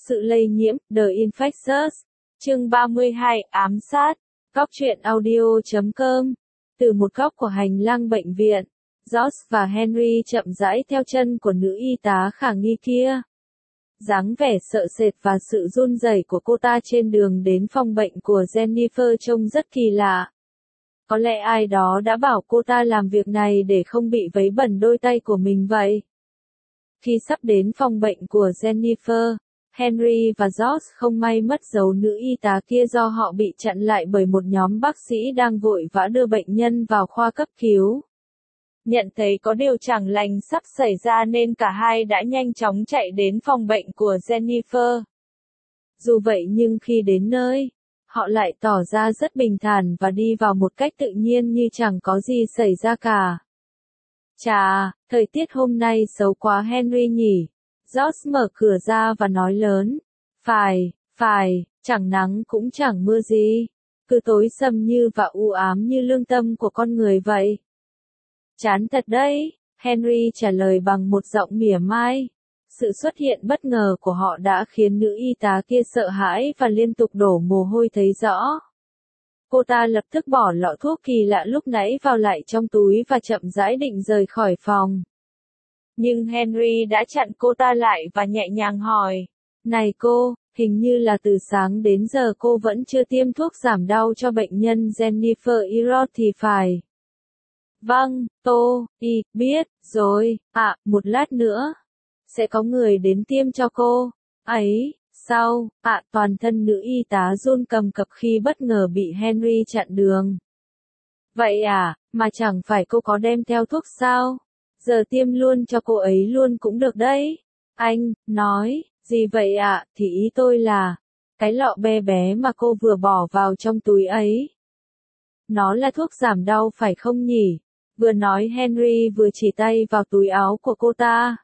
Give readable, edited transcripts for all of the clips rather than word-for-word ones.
Sự lây nhiễm, The Infectious. Chương 32, ám sát. Góc truyện audio.com. Từ một góc của hành lang bệnh viện, George và Henry chậm rãi theo chân của nữ y tá khả nghi kia. Dáng vẻ sợ sệt và sự run rẩy của cô ta trên đường đến phòng bệnh của Jennifer trông rất kỳ lạ. Có lẽ ai đó đã bảo cô ta làm việc này để không bị vấy bẩn đôi tay của mình vậy. Khi sắp đến phòng bệnh của Jennifer, Henry và George không may mất dấu nữ y tá kia do họ bị chặn lại bởi một nhóm bác sĩ đang vội vã đưa bệnh nhân vào khoa cấp cứu. Nhận thấy có điều chẳng lành sắp xảy ra nên cả hai đã nhanh chóng chạy đến phòng bệnh của Jennifer. Dù vậy nhưng khi đến nơi, họ lại tỏ ra rất bình thản và đi vào một cách tự nhiên như chẳng có gì xảy ra cả. Chà, thời tiết hôm nay xấu quá Henry nhỉ. George mở cửa ra và nói lớn. Phải, chẳng nắng cũng chẳng mưa gì. Cứ tối sầm như và u ám như lương tâm của con người vậy. Chán thật đấy, Henry trả lời bằng một giọng mỉa mai. Sự xuất hiện bất ngờ của họ đã khiến nữ y tá kia sợ hãi và liên tục đổ mồ hôi thấy rõ. Cô ta lập tức bỏ lọ thuốc kỳ lạ lúc nãy vào lại trong túi và chậm rãi định rời khỏi phòng. Nhưng Henry đã chặn cô ta lại và nhẹ nhàng hỏi. Này cô, hình như là từ sáng đến giờ cô vẫn chưa tiêm thuốc giảm đau cho bệnh nhân Jennifer Irod thì phải. Vâng, biết rồi, một lát nữa. Sẽ có người đến tiêm cho cô. Ấy, sao, toàn thân nữ y tá run cầm cập khi bất ngờ bị Henry chặn đường. Vậy mà chẳng phải cô có đem theo thuốc sao? Giờ tiêm luôn cho cô ấy luôn cũng được đấy. Anh, nói, gì vậy thì ý tôi là, cái lọ bé bé mà cô vừa bỏ vào trong túi ấy. Nó là thuốc giảm đau phải không nhỉ? Vừa nói Henry vừa chỉ tay vào túi áo của cô ta.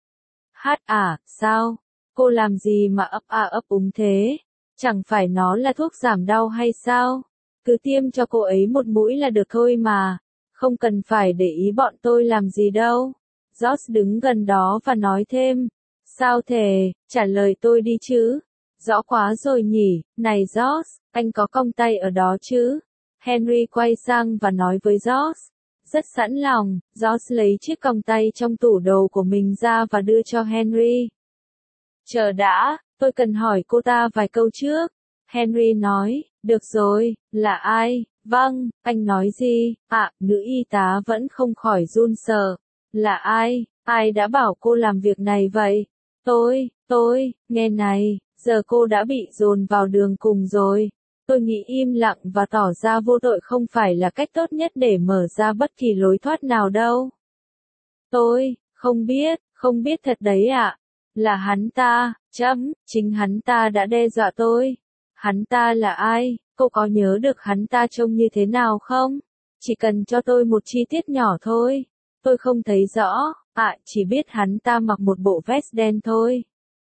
Sao? Cô làm gì mà ấp úng thế? Chẳng phải nó là thuốc giảm đau hay sao? Cứ tiêm cho cô ấy một mũi là được thôi mà. Không cần phải để ý bọn tôi làm gì đâu. George đứng gần đó và nói thêm. Sao thề, trả lời tôi đi chứ. Rõ quá rồi nhỉ, này George, anh có cong tay ở đó chứ? Henry quay sang và nói với George. Rất sẵn lòng, George lấy chiếc còng tay trong tủ đồ của mình ra và đưa cho Henry. Chờ đã, tôi cần hỏi cô ta vài câu trước. Henry nói, được rồi, là ai? Vâng, anh nói gì? Nữ y tá vẫn không khỏi run sợ. Là ai? Ai đã bảo cô làm việc này vậy? Tôi, nghe này, giờ cô đã bị dồn vào đường cùng rồi. Tôi nghĩ im lặng và tỏ ra vô tội không phải là cách tốt nhất để mở ra bất kỳ lối thoát nào đâu. Tôi, không biết thật đấy ạ. Là hắn ta, chính hắn ta đã đe dọa tôi. Hắn ta là ai? Cô có nhớ được hắn ta trông như thế nào không? Chỉ cần cho tôi một chi tiết nhỏ thôi. Tôi không thấy rõ, chỉ biết hắn ta mặc một bộ vest đen thôi.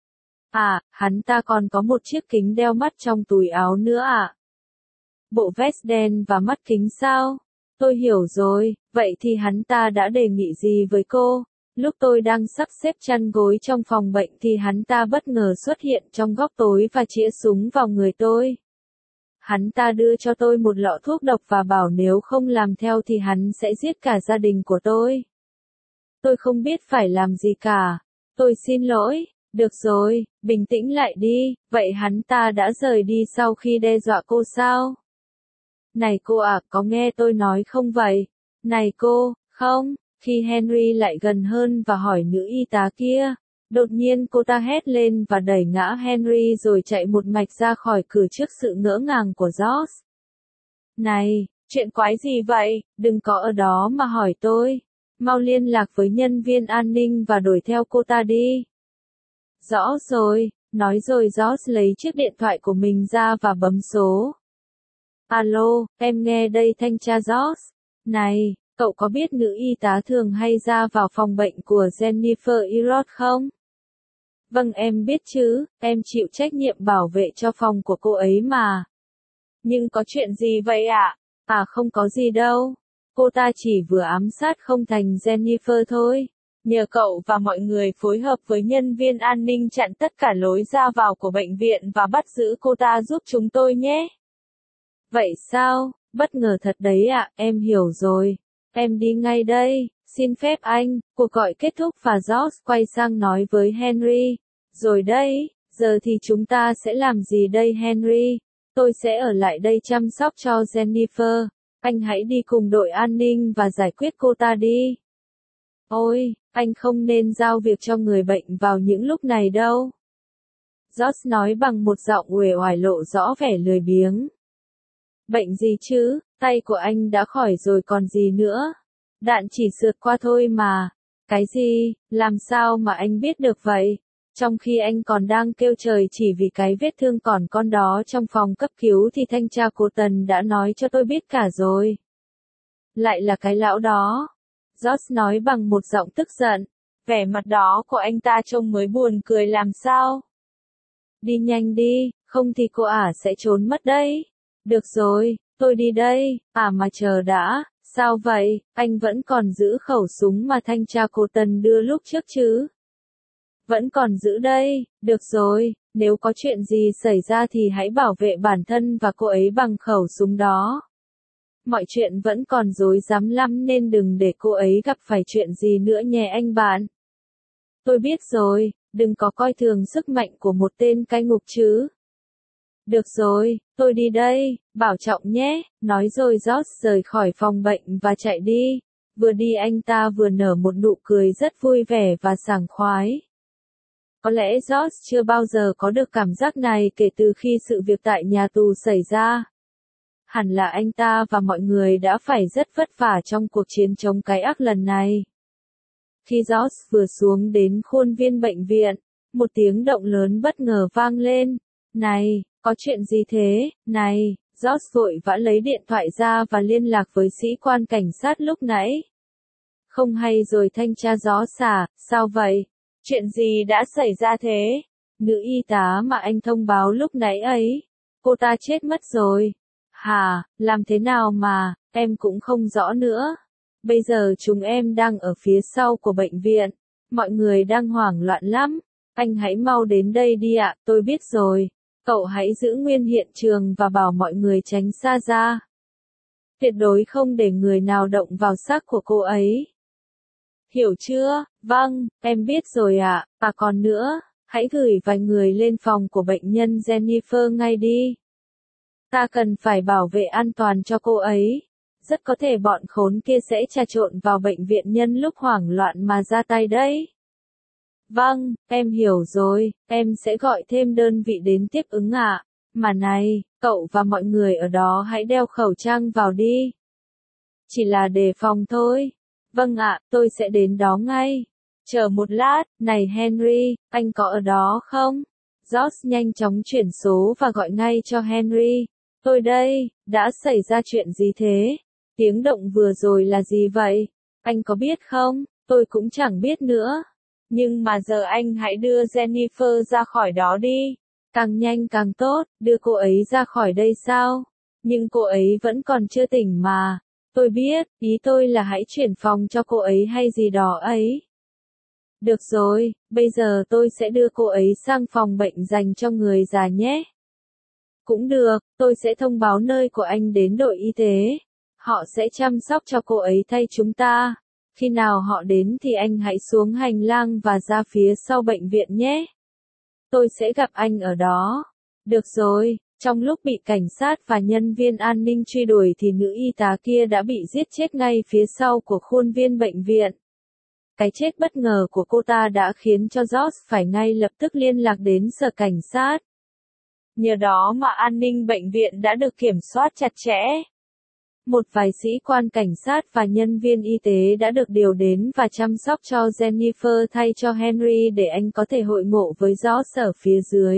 Hắn ta còn có một chiếc kính đeo mắt trong túi áo nữa Bộ vest đen và mắt kính sao? Tôi hiểu rồi, vậy thì hắn ta đã đề nghị gì với cô? Lúc tôi đang sắp xếp chăn gối trong phòng bệnh thì hắn ta bất ngờ xuất hiện trong góc tối và chĩa súng vào người tôi. Hắn ta đưa cho tôi một lọ thuốc độc và bảo nếu không làm theo thì hắn sẽ giết cả gia đình của tôi. Tôi không biết phải làm gì cả. Tôi xin lỗi. Được rồi, bình tĩnh lại đi, vậy hắn ta đã rời đi sau khi đe dọa cô sao? Này cô có nghe tôi nói không vậy? Này cô, không, khi Henry lại gần hơn và hỏi nữ y tá kia, đột nhiên cô ta hét lên và đẩy ngã Henry rồi chạy một mạch ra khỏi cửa trước sự ngỡ ngàng của George. Này, chuyện quái gì vậy, đừng có ở đó mà hỏi tôi. Mau liên lạc với nhân viên an ninh và đuổi theo cô ta đi. Rõ rồi, nói rồi George lấy chiếc điện thoại của mình ra và bấm số. Alo, em nghe đây thanh tra George. Này, cậu có biết nữ y tá thường hay ra vào phòng bệnh của Jennifer Irod không? Vâng em biết chứ, em chịu trách nhiệm bảo vệ cho phòng của cô ấy mà. Nhưng có chuyện gì vậy ạ? Không có gì đâu. Cô ta chỉ vừa ám sát không thành Jennifer thôi. Nhờ cậu và mọi người phối hợp với nhân viên an ninh chặn tất cả lối ra vào của bệnh viện và bắt giữ cô ta giúp chúng tôi nhé. Vậy sao? Bất ngờ thật đấy ạ, em hiểu rồi. Em đi ngay đây, xin phép anh. Cuộc gọi kết thúc và George quay sang nói với Henry. Rồi đây, giờ thì chúng ta sẽ làm gì đây Henry? Tôi sẽ ở lại đây chăm sóc cho Jennifer. Anh hãy đi cùng đội an ninh và giải quyết cô ta đi. Ôi, anh không nên giao việc cho người bệnh vào những lúc này đâu. George nói bằng một giọng uể oải lộ rõ vẻ lười biếng. Bệnh gì chứ, tay của anh đã khỏi rồi còn gì nữa. Đạn chỉ sượt qua thôi mà. Cái gì, làm sao mà anh biết được vậy? Trong khi anh còn đang kêu trời chỉ vì cái vết thương còn con đó trong phòng cấp cứu thì thanh tra cô Tần đã nói cho tôi biết cả rồi. Lại là cái lão đó. George nói bằng một giọng tức giận. Vẻ mặt đó của anh ta trông mới buồn cười làm sao. Đi nhanh đi, không thì cô ả sẽ trốn mất đấy. Được rồi, tôi đi đây. Mà chờ đã, sao vậy, anh vẫn còn giữ khẩu súng mà thanh tra cô Tần đưa lúc trước chứ? Vẫn còn giữ đây, được rồi, nếu có chuyện gì xảy ra thì hãy bảo vệ bản thân và cô ấy bằng khẩu súng đó. Mọi chuyện vẫn còn rối rắm lắm nên đừng để cô ấy gặp phải chuyện gì nữa nhé anh bạn. Tôi biết rồi, đừng có coi thường sức mạnh của một tên cai ngục chứ. Được rồi, tôi đi đây, bảo trọng nhé, nói rồi George rời khỏi phòng bệnh và chạy đi. Vừa đi anh ta vừa nở một nụ cười rất vui vẻ và sảng khoái. Có lẽ George chưa bao giờ có được cảm giác này kể từ khi sự việc tại nhà tù xảy ra. Hẳn là anh ta và mọi người đã phải rất vất vả trong cuộc chiến chống cái ác lần này. Khi George vừa xuống đến khuôn viên bệnh viện, một tiếng động lớn bất ngờ vang lên. Này, có chuyện gì thế? Này, George vội vã lấy điện thoại ra và liên lạc với sĩ quan cảnh sát lúc nãy. Không hay rồi thanh tra gió xả, sao vậy? Chuyện gì đã xảy ra thế? Nữ y tá mà anh thông báo lúc nãy ấy. Cô ta chết mất rồi. Hả, làm thế nào mà, em cũng không rõ nữa. Bây giờ chúng em đang ở phía sau của bệnh viện. Mọi người đang hoảng loạn lắm. Anh hãy mau đến đây đi ạ, tôi biết rồi. Cậu hãy giữ nguyên hiện trường và bảo mọi người tránh xa ra. Tuyệt đối không để người nào động vào xác của cô ấy. Hiểu chưa? Vâng, em biết rồi ạ. Còn nữa, hãy gửi vài người lên phòng của bệnh nhân Jennifer ngay đi. Ta cần phải bảo vệ an toàn cho cô ấy. Rất có thể bọn khốn kia sẽ trà trộn vào bệnh viện nhân lúc hoảng loạn mà ra tay đấy. Vâng, em hiểu rồi, em sẽ gọi thêm đơn vị đến tiếp ứng ạ. Mà này, cậu và mọi người ở đó hãy đeo khẩu trang vào đi. Chỉ là đề phòng thôi. Vâng ạ, tôi sẽ đến đó ngay. Chờ một lát, này Henry, anh có ở đó không? George nhanh chóng chuyển số và gọi ngay cho Henry. Tôi đây, đã xảy ra chuyện gì thế? Tiếng động vừa rồi là gì vậy? Anh có biết không? Tôi cũng chẳng biết nữa. Nhưng mà giờ anh hãy đưa Jennifer ra khỏi đó đi. Càng nhanh càng tốt, đưa cô ấy ra khỏi đây sao? Nhưng cô ấy vẫn còn chưa tỉnh mà. Tôi biết, ý tôi là hãy chuyển phòng cho cô ấy hay gì đó ấy. Được rồi, bây giờ tôi sẽ đưa cô ấy sang phòng bệnh dành cho người già nhé. Cũng được, tôi sẽ thông báo nơi của anh đến đội y tế. Họ sẽ chăm sóc cho cô ấy thay chúng ta. Khi nào họ đến thì anh hãy xuống hành lang và ra phía sau bệnh viện nhé. Tôi sẽ gặp anh ở đó. Được rồi, trong lúc bị cảnh sát và nhân viên an ninh truy đuổi thì nữ y tá kia đã bị giết chết ngay phía sau của khuôn viên bệnh viện. Cái chết bất ngờ của cô ta đã khiến cho George phải ngay lập tức liên lạc đến sở cảnh sát. Nhờ đó mà an ninh bệnh viện đã được kiểm soát chặt chẽ. Một vài sĩ quan cảnh sát và nhân viên y tế đã được điều đến và chăm sóc cho Jennifer thay cho Henry để anh có thể hội ngộ với George ở phía dưới.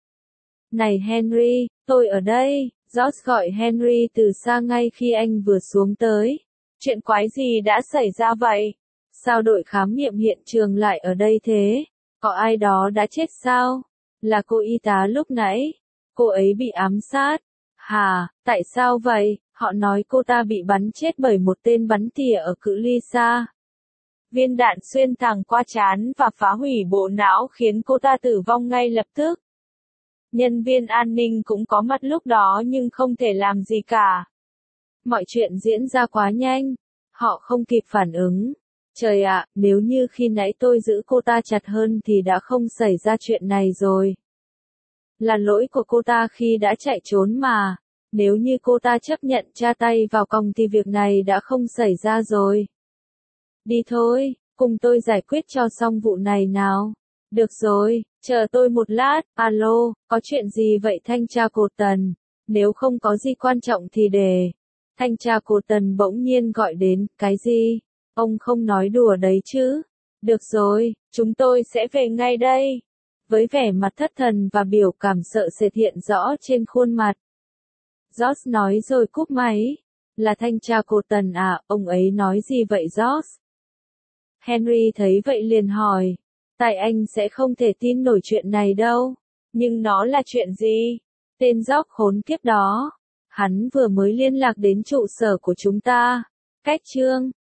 Này Henry, tôi ở đây, George gọi Henry từ xa ngay khi anh vừa xuống tới. Chuyện quái gì đã xảy ra vậy? Sao đội khám nghiệm hiện trường lại ở đây thế? Có ai đó đã chết sao? Là cô y tá lúc nãy. Cô ấy bị ám sát. Hà, tại sao vậy? Họ nói cô ta bị bắn chết bởi một tên bắn tỉa ở cự ly xa. Viên đạn xuyên thẳng qua trán và phá hủy bộ não khiến cô ta tử vong ngay lập tức. Nhân viên an ninh cũng có mặt lúc đó nhưng không thể làm gì cả. Mọi chuyện diễn ra quá nhanh. Họ không kịp phản ứng. Trời ạ, nếu như khi nãy tôi giữ cô ta chặt hơn thì đã không xảy ra chuyện này rồi. Là lỗi của cô ta khi đã chạy trốn mà. Nếu như cô ta chấp nhận tra tay vào còng thì việc này đã không xảy ra rồi. Đi thôi, cùng tôi giải quyết cho xong vụ này nào. Được rồi, chờ tôi một lát. Alo, có chuyện gì vậy thanh tra Cột Tần? Nếu không có gì quan trọng thì để. Thanh tra Cột Tần bỗng nhiên gọi đến. Cái gì? Ông không nói đùa đấy chứ? Được rồi, chúng tôi sẽ về ngay đây. Với vẻ mặt thất thần và biểu cảm sợ sệt hiện rõ trên khuôn mặt. George nói rồi cúp máy. Là thanh tra Cột Tần à, ông ấy nói gì vậy George? Henry thấy vậy liền hỏi. Tại anh sẽ không thể tin nổi chuyện này đâu. Nhưng nó là chuyện gì? Tên George khốn kiếp đó. Hắn vừa mới liên lạc đến trụ sở của chúng ta. Cách chương